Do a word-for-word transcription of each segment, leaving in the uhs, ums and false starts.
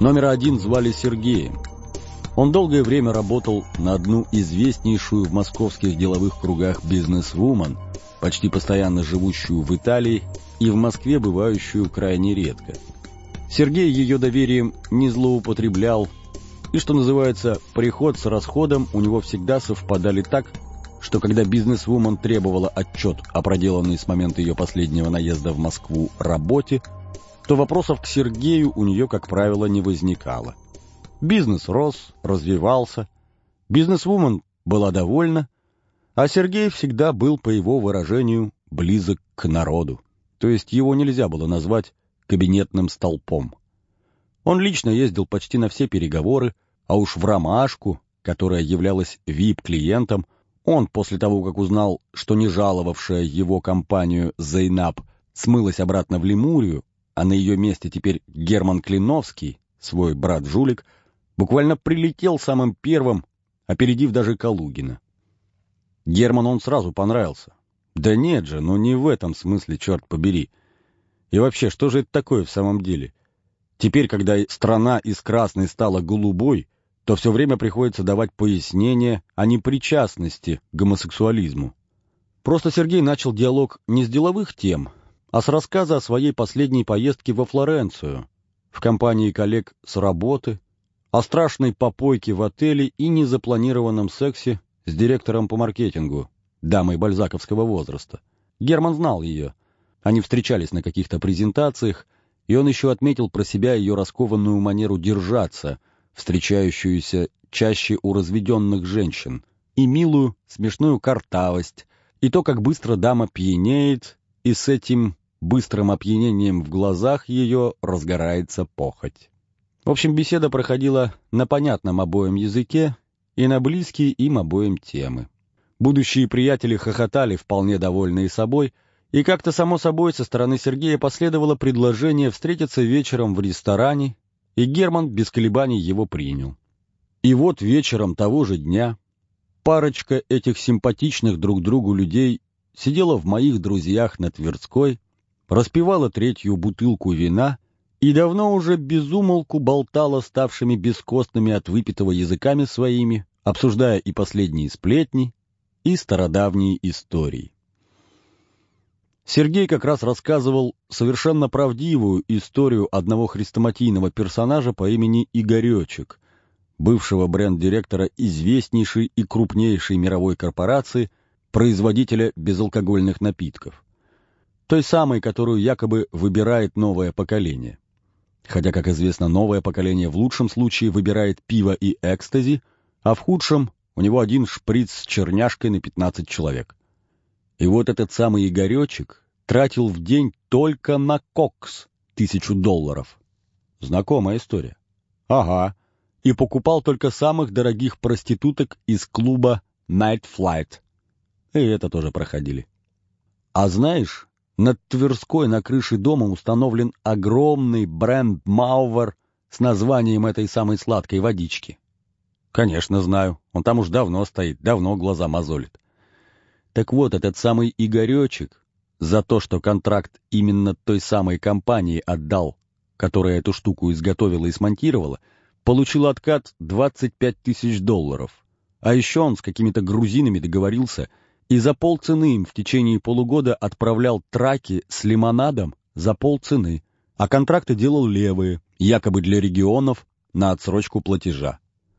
Номер один звали Сергеем. Он долгое время работал на одну известнейшую в московских деловых кругах бизнес-вумен, почти постоянно живущую в Италии и в Москве бывающую крайне редко. Сергей ее доверием не злоупотреблял, и, что называется, приход с расходом у него всегда совпадали так, что когда бизнес-вумен требовала отчет о проделанной с момента ее последнего наезда в Москву работе, то вопросов к Сергею у нее, как правило, не возникало. Бизнес рос, развивался, бизнес-вумен была довольна, а Сергей всегда был, по его выражению, близок к народу, то есть его нельзя было назвать кабинетным столпом. Он лично ездил почти на все переговоры, а уж в «Ромашку», которая являлась ви ай пи-клиентом, он, после того, как узнал, что не жаловавшая его компанию Зейнаб смылась обратно в Лемурию, а на ее месте теперь Герман Клиновский, свой брат-жулик, буквально прилетел самым первым, опередив даже Калугина. Герману он сразу понравился. Да нет же, ну не в этом смысле, черт побери. И вообще, что же это такое в самом деле? Теперь, когда страна из красной стала голубой, то все время приходится давать пояснения о непричастности к гомосексуализму. Просто Сергей начал диалог не с деловых тем, а с рассказа о своей последней поездке во Флоренцию, в компании коллег с работы, о страшной попойке в отеле и незапланированном сексе с директором по маркетингу, дамой бальзаковского возраста. Герман знал ее. Они встречались на каких-то презентациях, и он еще отметил про себя ее раскованную манеру держаться, встречающуюся чаще у разведенных женщин, и милую, смешную картавость, и то, как быстро дама пьянеет, и с этим быстрым опьянением в глазах ее разгорается похоть. В общем, беседа проходила на понятном обоим языке и на близкие им обоим темы. Будущие приятели хохотали, вполне довольные собой, и как-то само собой со стороны Сергея последовало предложение встретиться вечером в ресторане, и Герман без колебаний его принял. И вот вечером того же дня парочка этих симпатичных друг другу людей сидела в моих друзьях на Тверской, распивала третью бутылку вина и давно уже без умолку болтала ставшими бескостными от выпитого языками своими, обсуждая и последние сплетни, и стародавние истории. Сергей как раз рассказывал совершенно правдивую историю одного хрестоматийного персонажа по имени Игоречек, бывшего бренд-директора известнейшей и крупнейшей мировой корпорации, производителя безалкогольных напитков. Той самой, которую якобы выбирает новое поколение. Хотя, как известно, новое поколение в лучшем случае выбирает пиво и экстази, а в худшем у него один шприц с черняшкой на пятнадцать человек. И вот этот самый Игоречек тратил в день только на кокс тысячу долларов. Знакомая история. Ага. И покупал только самых дорогих проституток из клуба Night Flight. И это тоже проходили. А знаешь, над Тверской на крыше дома установлен огромный бренд-маувер с названием этой самой сладкой водички. Конечно, знаю. Он там уж давно стоит, давно глаза мозолит. Так вот, этот самый Игоречек за то, что контракт именно той самой компании отдал, которая эту штуку изготовила и смонтировала, получил откат двадцать пять тысяч долларов. А еще он с какими-то грузинами договорился и за полцены им в течение полугода отправлял траки с лимонадом за полцены, а контракты делал левые, якобы для регионов, на отсрочку платежа.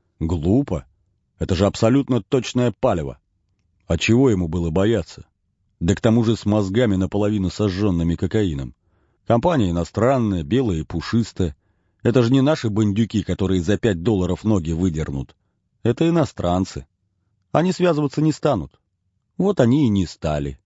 Глупо. Это же абсолютно точное палево. А чего ему было бояться? Да к тому же с мозгами наполовину сожженными кокаином. Компания иностранная, белая и пушистая. Это же не наши бандюки, которые за пять долларов ноги выдернут. Это иностранцы. Они связываться не станут. Вот они и не стали.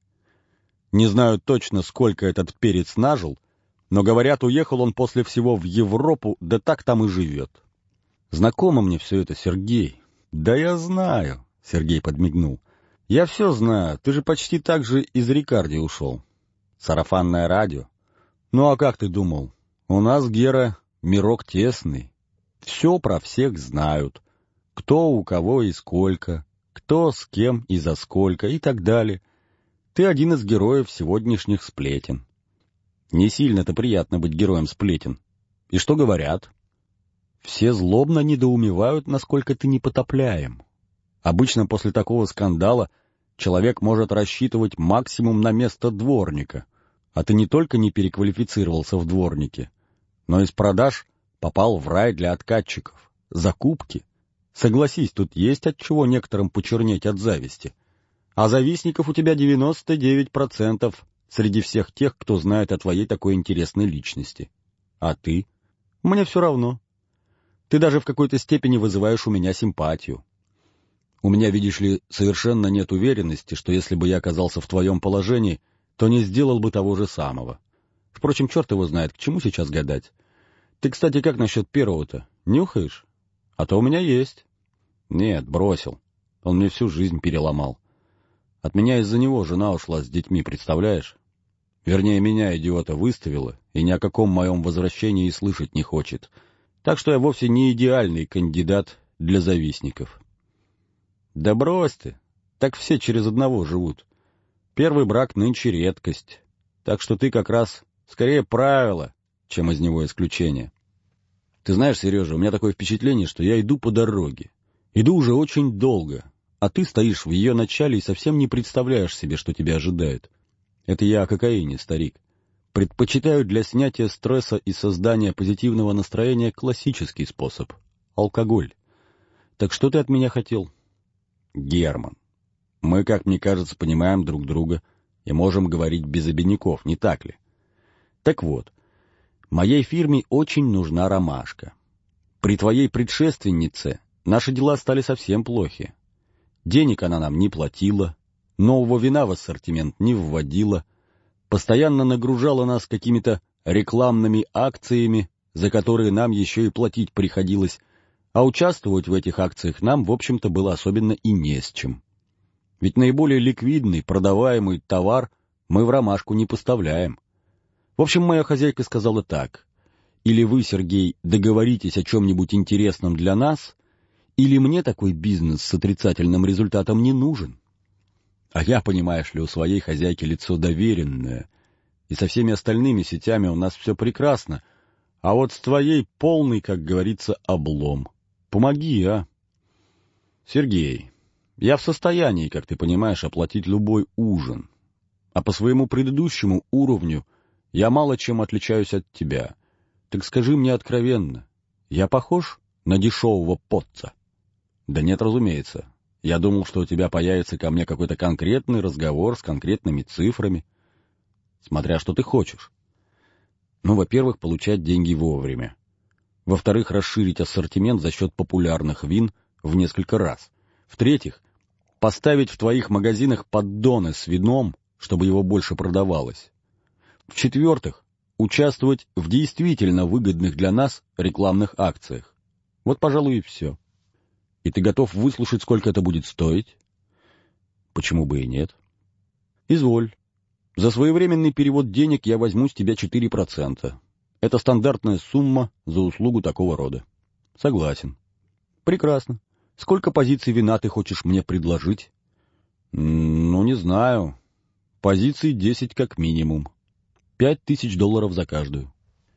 Не знаю точно, сколько этот перец нажил, но, говорят, уехал он после всего в Европу, да так там и живет. Знакомо мне все это, Сергей. Да я знаю, Сергей подмигнул. Я все знаю, ты же почти так же из Рикарди ушел. Сарафанное радио. Ну а как ты думал? У нас, Гера, мирок тесный. Все про всех знают. Кто у кого и сколько, кто с кем и за сколько и так далее. Ты один из героев сегодняшних сплетен. Не сильно-то приятно быть героем сплетен. И что говорят? Все злобно недоумевают, насколько ты непотопляем. Обычно после такого скандала человек может рассчитывать максимум на место дворника, а ты не только не переквалифицировался в дворники, но из продаж попал в рай для откатчиков. Закупки. Согласись, тут есть от чего некоторым почернеть от зависти. А завистников у тебя девяносто девять процентов среди всех тех, кто знает о твоей такой интересной личности. А ты? Мне все равно. Ты даже в какой-то степени вызываешь у меня симпатию. У меня, видишь ли, совершенно нет уверенности, что если бы я оказался в твоем положении, то не сделал бы того же самого. Впрочем, черт его знает, к чему сейчас гадать. Ты, кстати, как насчет первого-то? Нюхаешь? А то у меня есть. Нет, бросил. Он мне всю жизнь переломал. От меня из-за него жена ушла с детьми, представляешь? Вернее, меня, идиота, выставила, и ни о каком моем возвращении и слышать не хочет. Так что я вовсе не идеальный кандидат для завистников. Да брось ты, так все через одного живут. Первый брак нынче редкость, так что ты как раз скорее правило, чем из него исключение. Ты знаешь, Сережа, у меня такое впечатление, что я иду по дороге. Иду уже очень долго, а ты стоишь в ее начале и совсем не представляешь себе, что тебя ожидает. Это я о кокаине, старик. Предпочитаю для снятия стресса и создания позитивного настроения классический способ — алкоголь. Так что ты от меня хотел? Герман, мы, как мне кажется, понимаем друг друга и можем говорить без обиняков, не так ли? Так вот, моей фирме очень нужна ромашка. При твоей предшественнице наши дела стали совсем плохи. Денег она нам не платила, нового вина в ассортимент не вводила, постоянно нагружала нас какими-то рекламными акциями, за которые нам еще и платить приходилось, а участвовать в этих акциях нам, в общем-то, было особенно и не с чем. Ведь наиболее ликвидный, продаваемый товар мы в ромашку не поставляем. В общем, моя хозяйка сказала так: или вы, Сергей, договоритесь о чем-нибудь интересном для нас, или мне такой бизнес с отрицательным результатом не нужен. А я, понимаешь ли, у своей хозяйки лицо доверенное, и со всеми остальными сетями у нас все прекрасно, а вот с твоей полный, как говорится, облом. Помоги, а? Сергей, я в состоянии, как ты понимаешь, оплатить любой ужин, а по своему предыдущему уровню я мало чем отличаюсь от тебя. Так скажи мне откровенно, я похож на дешевого потца? Да нет, разумеется. Я думал, что у тебя появится ко мне какой-то конкретный разговор с конкретными цифрами. Смотря что ты хочешь. Ну, во-первых, получать деньги вовремя. Во-вторых, расширить ассортимент за счет популярных вин в несколько раз. В-третьих, поставить в твоих магазинах поддоны с вином, чтобы его больше продавалось. В-четвертых, участвовать в действительно выгодных для нас рекламных акциях. Вот, пожалуй, и все. И ты готов выслушать, сколько это будет стоить? Почему бы и нет? Изволь. За своевременный перевод денег я возьму с тебя четыре процента. Это стандартная сумма за услугу такого рода. Согласен. Прекрасно. Сколько позиций вина ты хочешь мне предложить? Ну, не знаю. Позиций десять как минимум. Пять тысяч долларов за каждую.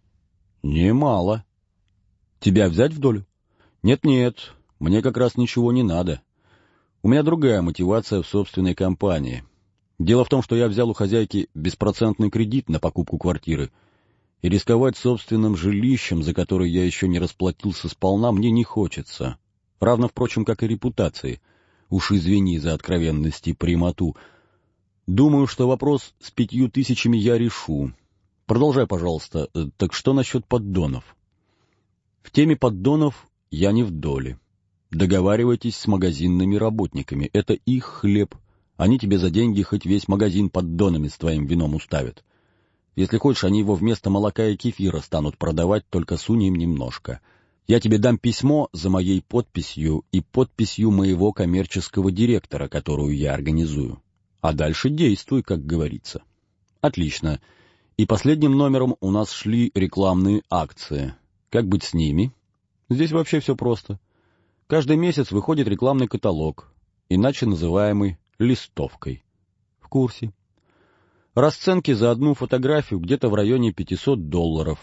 Немало. Тебя взять в долю? Нет-нет, мне как раз ничего не надо. У меня другая мотивация в собственной компании. Дело в том, что я взял у хозяйки беспроцентный кредит на покупку квартиры, и рисковать собственным жилищем, за которое я еще не расплатился сполна, мне не хочется. Равно, впрочем, как и репутации. Уж извини за откровенность и прямоту. Думаю, что вопрос с пятью тысячами я решу. Продолжай, пожалуйста. Так что насчет поддонов? В теме поддонов я не в доле. Договаривайтесь с магазинными работниками. Это их хлеб. Они тебе за деньги хоть весь магазин поддонами с твоим вином уставят. Если хочешь, они его вместо молока и кефира станут продавать, только сунь им немножко. Я тебе дам письмо за моей подписью и подписью моего коммерческого директора, которую я организую. А дальше действуй, как говорится. Отлично. И последним номером у нас шли рекламные акции. Как быть с ними? Здесь вообще все просто. Каждый месяц выходит рекламный каталог, иначе называемый листовкой. В курсе. Расценки за одну фотографию где-то в районе пятьсот долларов.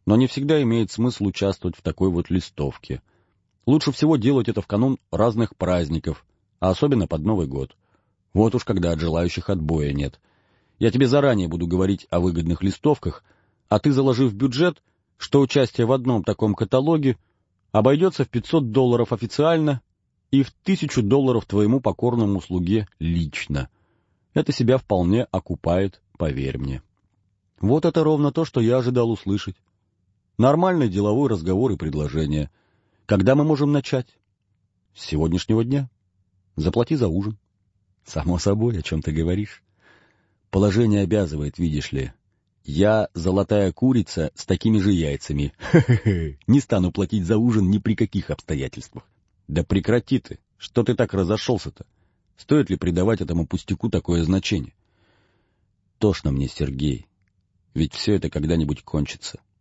но не всегда имеет смысл участвовать в такой вот листовке. Лучше всего делать это в канун разных праздников, а особенно под Новый год. Вот уж когда от желающих отбоя нет. Я тебе заранее буду говорить о выгодных листовках, а ты заложи в бюджет, что участие в одном таком каталоге обойдется в пятьсот долларов официально и в тысячу долларов твоему покорному слуге лично. Это себя вполне окупает, поверь мне. Вот это ровно то, что я ожидал услышать. Нормальный деловой разговор и предложение. Когда мы можем начать? С сегодняшнего дня. Заплати за ужин. Само собой, о чем ты говоришь. Положение обязывает, видишь ли. Я золотая курица с такими же яйцами. Хе-хе-хе. Не стану платить за ужин ни при каких обстоятельствах. Да прекрати ты. Что ты так разошелся-то? Стоит ли придавать этому пустяку такое значение? Тошно мне, Сергей. Ведь все это когда-нибудь кончится.